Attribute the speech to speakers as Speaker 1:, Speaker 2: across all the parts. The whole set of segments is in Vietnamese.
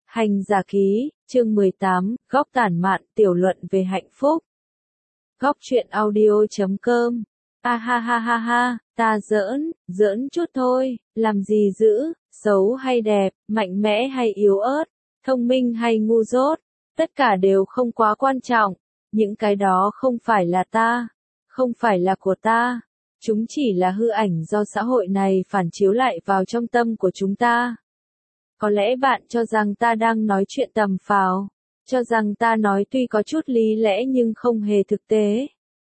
Speaker 1: Hành giả ký, chương 18, góc tản mạn tiểu luận về hạnh phúc. Góc truyện audio.com. A ha ha ha ha, ta giỡn chút thôi, làm gì dữ, xấu hay đẹp, mạnh mẽ hay yếu ớt, thông minh hay ngu dốt, tất cả đều không quá quan trọng, những cái đó không phải là ta, không phải là của ta, chúng chỉ là hư ảnh do xã hội này phản chiếu lại vào trong tâm của chúng ta. Có lẽ bạn cho rằng ta đang nói chuyện tầm phào, cho rằng ta nói tuy có chút lý lẽ nhưng không hề thực tế.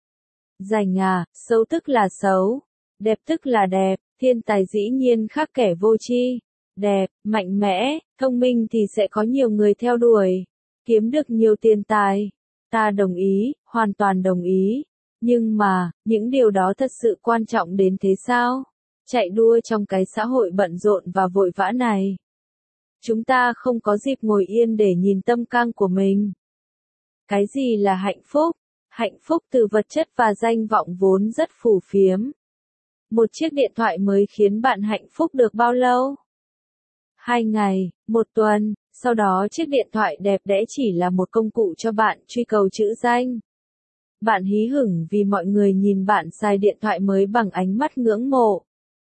Speaker 1: Rành à, xấu tức là xấu, đẹp tức là đẹp, thiên tài dĩ nhiên khác kẻ vô tri, đẹp, mạnh mẽ, thông minh thì sẽ có nhiều người theo đuổi, kiếm được nhiều tiền tài. Ta đồng ý, hoàn toàn đồng ý. Nhưng mà, những điều đó thật sự quan trọng đến thế sao? Chạy đua trong cái xã hội bận rộn và vội vã này. Chúng ta không có dịp ngồi yên để nhìn tâm can của mình. Cái gì là hạnh phúc? Hạnh phúc từ vật chất và danh vọng vốn rất phù phiếm. Một chiếc điện thoại mới khiến bạn hạnh phúc được bao lâu? 2 ngày, 1 tuần, sau đó chiếc điện thoại đẹp đẽ chỉ là một công cụ cho bạn truy cầu chữ danh. Bạn hí hửng vì mọi người nhìn bạn xài điện thoại mới bằng ánh mắt ngưỡng mộ.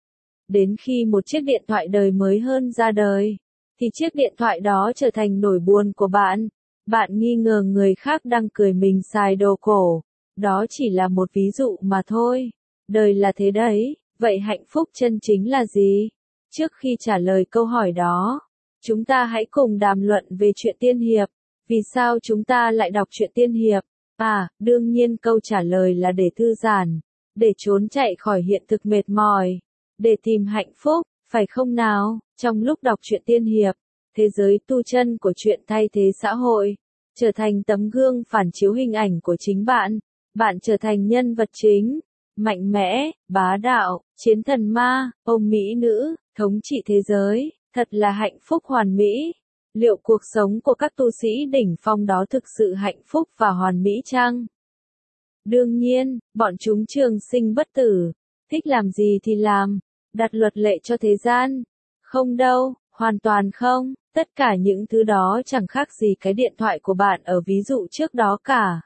Speaker 1: Đến khi một chiếc điện thoại đời mới hơn ra đời, thì chiếc điện thoại đó trở thành nỗi buồn của bạn. Bạn nghi ngờ người khác đang cười mình xài đồ cổ. Đó chỉ là một ví dụ mà thôi. Đời là thế đấy, vậy hạnh phúc chân chính là gì? Trước khi trả lời câu hỏi đó, chúng ta hãy cùng đàm luận về chuyện tiên hiệp. Vì sao chúng ta lại đọc truyện tiên hiệp? Đương nhiên câu trả lời là để thư giãn, để trốn chạy khỏi hiện thực mệt mỏi, để tìm hạnh phúc, phải không nào? Trong lúc đọc truyện tiên hiệp, thế giới tu chân của truyện thay thế xã hội, trở thành tấm gương phản chiếu hình ảnh của chính bạn. Bạn trở thành nhân vật chính, mạnh mẽ, bá đạo, chiến thần ma, ông mỹ nữ, thống trị thế giới, thật là hạnh phúc hoàn mỹ. Liệu cuộc sống của các tu sĩ đỉnh phong đó thực sự hạnh phúc và hoàn mỹ chăng? Đương nhiên, bọn chúng trường sinh bất tử, thích làm gì thì làm, đặt luật lệ cho thế gian. Không đâu, hoàn toàn không, tất cả những thứ đó chẳng khác gì cái điện thoại của bạn ở ví dụ trước đó cả.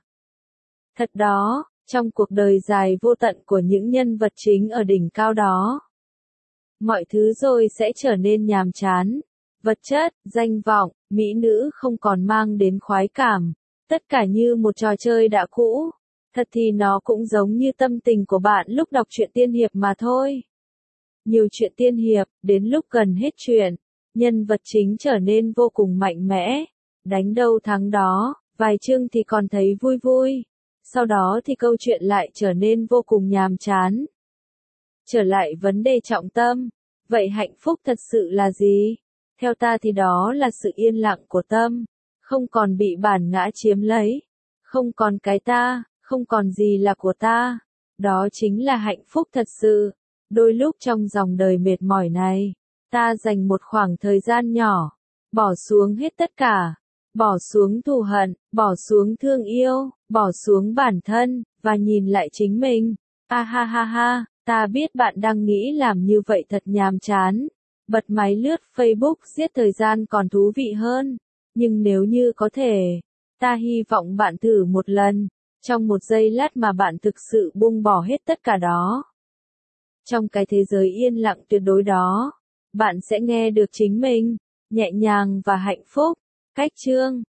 Speaker 1: Thật đó, trong cuộc đời dài vô tận của những nhân vật chính ở đỉnh cao đó, mọi thứ rồi sẽ trở nên nhàm chán. Vật chất, danh vọng, mỹ nữ không còn mang đến khoái cảm, tất cả như một trò chơi đã cũ. Thật thì nó cũng giống như tâm tình của bạn lúc đọc truyện tiên hiệp mà thôi. Nhiều truyện tiên hiệp, đến lúc gần hết truyện, nhân vật chính trở nên vô cùng mạnh mẽ, đánh đâu thắng đó, vài chương thì còn thấy vui vui. Sau đó thì câu chuyện lại trở nên vô cùng nhàm chán. Trở lại vấn đề trọng tâm, vậy hạnh phúc thật sự là gì? Theo ta thì đó là sự yên lặng của tâm, không còn bị bản ngã chiếm lấy, không còn cái ta, không còn gì là của ta. Đó chính là hạnh phúc thật sự. Đôi lúc trong dòng đời mệt mỏi này, ta dành một khoảng thời gian nhỏ, bỏ xuống hết tất cả, bỏ xuống thù hận, bỏ xuống thương yêu, bỏ xuống bản thân, và nhìn lại chính mình. Ha ha ha ha, ta biết bạn đang nghĩ làm như vậy thật nhàm chán. Bật máy lướt Facebook giết thời gian còn thú vị hơn. Nhưng nếu như có thể, ta hy vọng bạn thử một lần, trong một giây lát mà bạn thực sự buông bỏ hết tất cả đó. Trong cái thế giới yên lặng tuyệt đối đó, bạn sẽ nghe được chính mình, nhẹ nhàng và hạnh phúc. Cách chương